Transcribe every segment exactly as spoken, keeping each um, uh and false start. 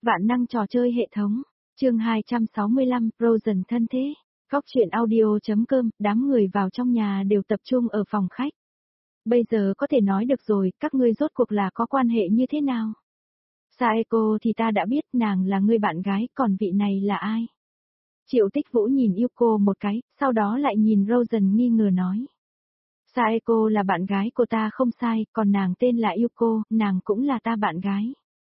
Vạn năng trò chơi hệ thống, chương hai trăm sáu mươi lăm, Frozen thân thế. Góc truyện audio.com, đám người vào trong nhà đều tập trung ở phòng khách. Bây giờ có thể nói được rồi, các ngươi rốt cuộc là có quan hệ như thế nào? Saeko thì ta đã biết nàng là người bạn gái, còn vị này là ai? Triệu Tích Vũ nhìn Yuko một cái, sau đó lại nhìn Frozen nghi ngờ nói. Saeko là bạn gái của ta không sai, còn nàng tên là Yuko, nàng cũng là ta bạn gái.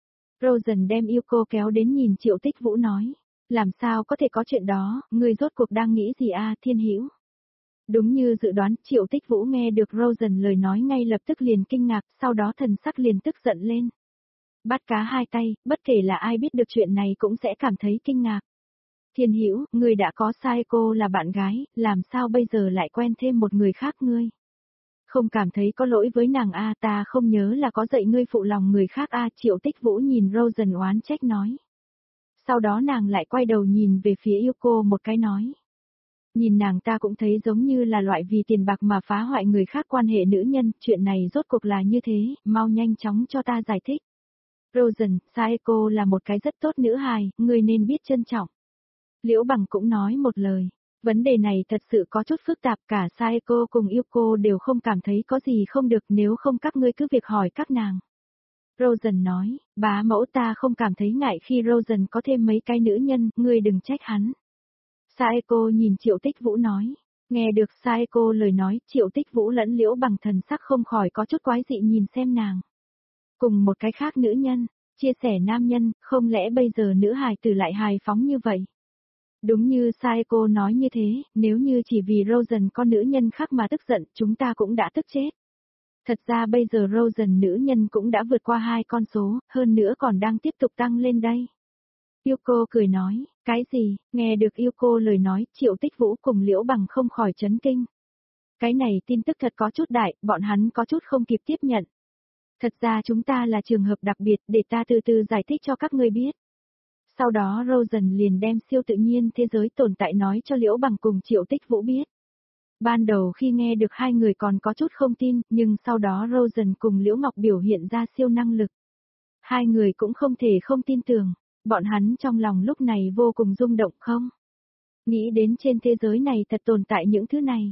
Frozen đem Yuko kéo đến nhìn Triệu Tích Vũ nói. Làm sao có thể có chuyện đó, ngươi rốt cuộc đang nghĩ gì a Thiên Hữu? Đúng như dự đoán, Triệu Tích Vũ nghe được Frozen lời nói ngay lập tức liền kinh ngạc, sau đó thần sắc liền tức giận lên. Bắt cá hai tay, bất kể là ai biết được chuyện này cũng sẽ cảm thấy kinh ngạc. Thiên Hữu, ngươi đã có Saeko là bạn gái, làm sao bây giờ lại quen thêm một người khác ngươi? Không cảm thấy có lỗi với nàng a ta không nhớ là có dạy ngươi phụ lòng người khác a Triệu Tích Vũ nhìn Frozen oán trách nói. Sau đó nàng lại quay đầu nhìn về phía Yuko một cái nói. Nhìn nàng ta cũng thấy giống như là loại vì tiền bạc mà phá hoại người khác quan hệ nữ nhân, chuyện này rốt cuộc là như thế, mau nhanh chóng cho ta giải thích. Frozen, Saeko là một cái rất tốt nữ hài, ngươi nên biết trân trọng. Liễu Bằng cũng nói một lời. Vấn đề này thật sự có chút phức tạp, cả Saeko cùng Yuko đều không cảm thấy có gì không được, nếu không các ngươi cứ việc hỏi các nàng. Frozen nói, bá mẫu ta không cảm thấy ngại khi Frozen có thêm mấy cái nữ nhân, ngươi đừng trách hắn. Saeko nhìn Triệu Tích Vũ nói. Nghe được Saeko lời nói, Triệu Tích Vũ lẫn Liễu Bằng thần sắc không khỏi có chút quái dị nhìn xem nàng. Cùng một cái khác nữ nhân, chia sẻ nam nhân, không lẽ bây giờ nữ hài tử lại hài phóng như vậy? Đúng như Saeko nói như thế, nếu như chỉ vì Frozen có nữ nhân khác mà tức giận, chúng ta cũng đã tức chết. Thật ra bây giờ Frozen nữ nhân cũng đã vượt qua hai con số, hơn nữa còn đang tiếp tục tăng lên đây. Yuko cười nói, cái gì, nghe được Yuko lời nói, Triệu Tích Vũ cùng Liễu Bằng không khỏi chấn kinh. Cái này tin tức thật có chút đại, bọn hắn có chút không kịp tiếp nhận. Thật ra chúng ta là trường hợp đặc biệt, để ta từ từ giải thích cho các ngươi biết. Sau đó Frozen liền đem siêu tự nhiên thế giới tồn tại nói cho Liễu Bằng cùng Triệu Tích Vũ biết. Ban đầu khi nghe được hai người còn có chút không tin, nhưng sau đó Frozen cùng Liễu Ngọc biểu hiện ra siêu năng lực. Hai người cũng không thể không tin tưởng, bọn hắn trong lòng lúc này vô cùng rung động không? Nghĩ đến trên thế giới này thật tồn tại những thứ này.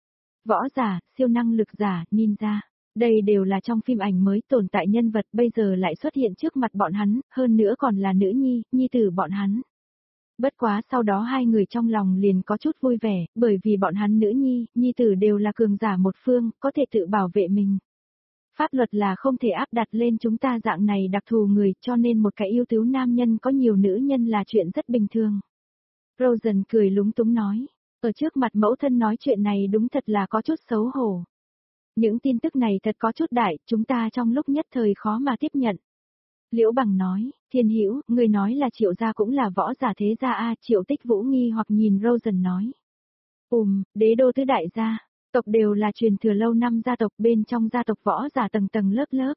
Võ giả, siêu năng lực giả, ninja. Đây đều là trong phim ảnh mới tồn tại nhân vật bây giờ lại xuất hiện trước mặt bọn hắn, hơn nữa còn là nữ nhi, nhi tử bọn hắn. Bất quá sau đó hai người trong lòng liền có chút vui vẻ, bởi vì bọn hắn nữ nhi, nhi tử đều là cường giả một phương, có thể tự bảo vệ mình. Pháp luật là không thể áp đặt lên chúng ta dạng này đặc thù người, cho nên một cái yêu tứ nam nhân có nhiều nữ nhân là chuyện rất bình thường. Frozen cười lúng túng nói, ở trước mặt mẫu thân nói chuyện này đúng thật là có chút xấu hổ. Những tin tức này thật có chút đại, chúng ta trong lúc nhất thời khó mà tiếp nhận. Liễu Bằng nói, Thiên Hữu, người nói là Triệu gia cũng là võ giả thế gia a Triệu Tích Vũ nghi hoặc nhìn Frozen nói. Ùm, đế đô tứ đại gia, tộc đều là truyền thừa lâu năm gia tộc, bên trong gia tộc võ giả tầng tầng lớp lớp.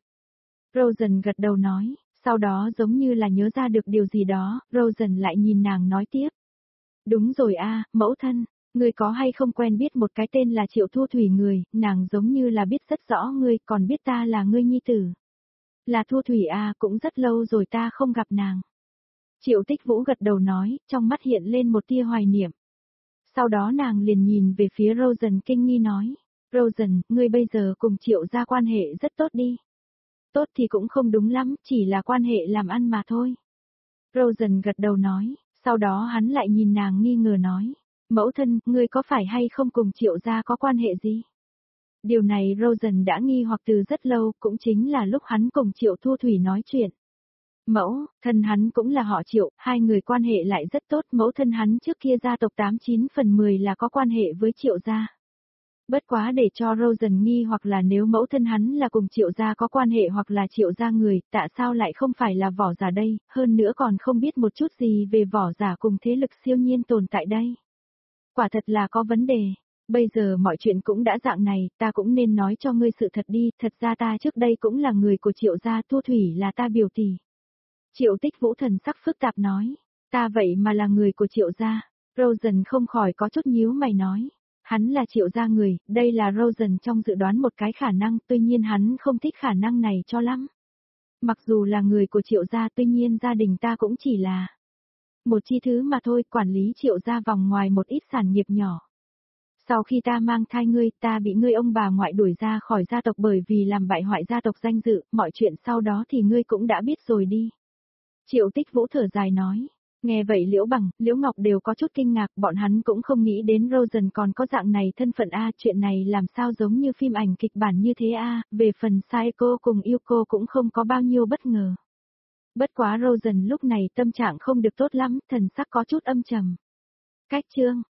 Frozen gật đầu nói, sau đó giống như là nhớ ra được điều gì đó, Frozen lại nhìn nàng nói tiếp. Đúng rồi a mẫu thân. Ngươi có hay không quen biết một cái tên là Triệu Thu Thủy người, nàng giống như là biết rất rõ ngươi, còn biết ta là ngươi nhi tử. Là Thu Thủy à, cũng rất lâu rồi ta không gặp nàng. Triệu Tích Vũ gật đầu nói, trong mắt hiện lên một tia hoài niệm. Sau đó nàng liền nhìn về phía Frozen kinh nghi nói, Frozen, ngươi bây giờ cùng Triệu gia quan hệ rất tốt đi. Tốt thì cũng không đúng lắm, chỉ là quan hệ làm ăn mà thôi. Frozen gật đầu nói, sau đó hắn lại nhìn nàng nghi ngờ nói. Mẫu thân, ngươi có phải hay không cùng Triệu gia có quan hệ gì? Điều này Frozen đã nghi hoặc từ rất lâu, cũng chính là lúc hắn cùng Triệu Thu Thủy nói chuyện. Mẫu, thân hắn cũng là họ Triệu, hai người quan hệ lại rất tốt, mẫu thân hắn trước kia gia tộc tám chín phần mười là có quan hệ với Triệu gia. Bất quá để cho Frozen nghi hoặc là nếu mẫu thân hắn là cùng Triệu gia có quan hệ hoặc là Triệu gia người, tại sao lại không phải là võ giả đây, hơn nữa còn không biết một chút gì về võ giả cùng thế lực siêu nhiên tồn tại đây. Quả thật là có vấn đề, bây giờ mọi chuyện cũng đã dạng này, ta cũng nên nói cho ngươi sự thật đi, thật ra ta trước đây cũng là người của Triệu gia, Thu Thủy là ta biểu tỷ. Triệu Tích Vũ thần sắc phức tạp nói, ta vậy mà là người của Triệu gia, Frozen không khỏi có chút nhíu mày nói, hắn là Triệu gia người, đây là Frozen trong dự đoán một cái khả năng, tuy nhiên hắn không thích khả năng này cho lắm. Mặc dù là người của Triệu gia, tuy nhiên gia đình ta cũng chỉ là một chi thứ mà thôi, quản lý Triệu gia vòng ngoài một ít sản nghiệp nhỏ. Sau khi ta mang thai ngươi, ta bị ngươi ông bà ngoại đuổi ra khỏi gia tộc bởi vì làm bại hoại gia tộc danh dự, mọi chuyện sau đó thì ngươi cũng đã biết rồi đi. Triệu Tích Vũ thở dài nói. Nghe vậy Liễu Bằng, Liễu Ngọc đều có chút kinh ngạc, bọn hắn cũng không nghĩ đến Rosen còn có dạng này thân phận a, chuyện này làm sao giống như phim ảnh kịch bản như thế a, về phần Saeko cùng Yuko cũng không có bao nhiêu bất ngờ. Bất quá Rosen lúc này tâm trạng không được tốt lắm, thần sắc có chút âm trầm. Cách chương